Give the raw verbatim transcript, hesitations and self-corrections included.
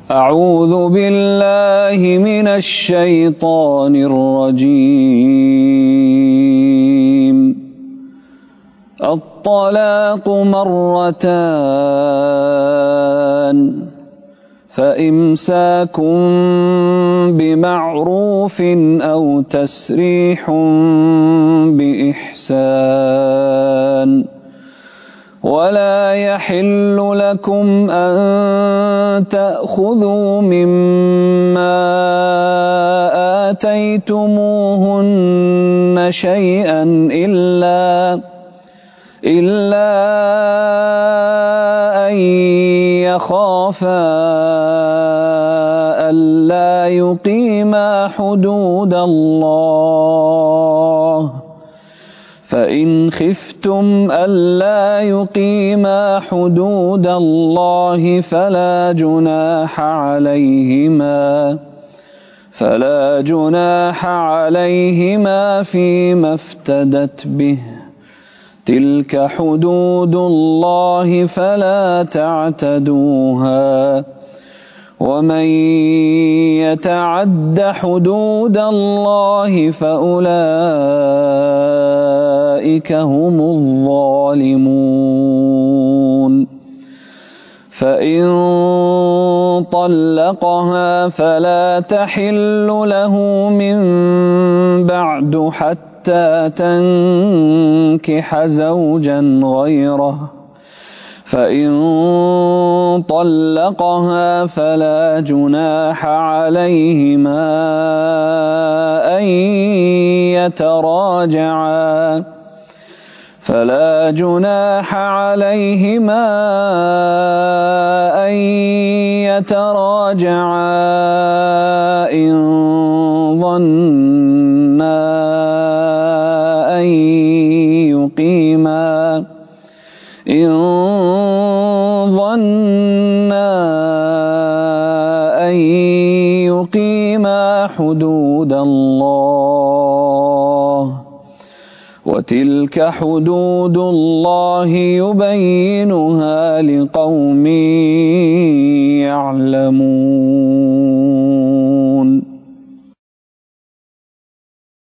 أعوذ بالله من الشيطان الرجيم. الطلاق مرتان، فإمساك بمعروف أو تسريح بإحسان. ولا يحل لكم أن تأخذوا مما آتيتموهن شيئا إلا إلا أن يخافا ألا يقيما حدود الله، فإن خفتم ألا يقيما حدود الله فلا جناح عليهما فلا جناح عليهما فيما افتدت به، تلك حدود الله فلا تعتدوها، ومن يتعد حدود الله فأولئك هم الظالمون. فإن طلقها فلا تحل له من بعد حتى تنكح زوجا غيره، فإن طلقها فلا جناح عليهما أن يتراجعا فلا جناح عليهما أن يتراجعا إن ظنا أن يقيما إن ظنا أن يقيما حدود الله، وتلك حدود الله يبينها لقوم يعلمون.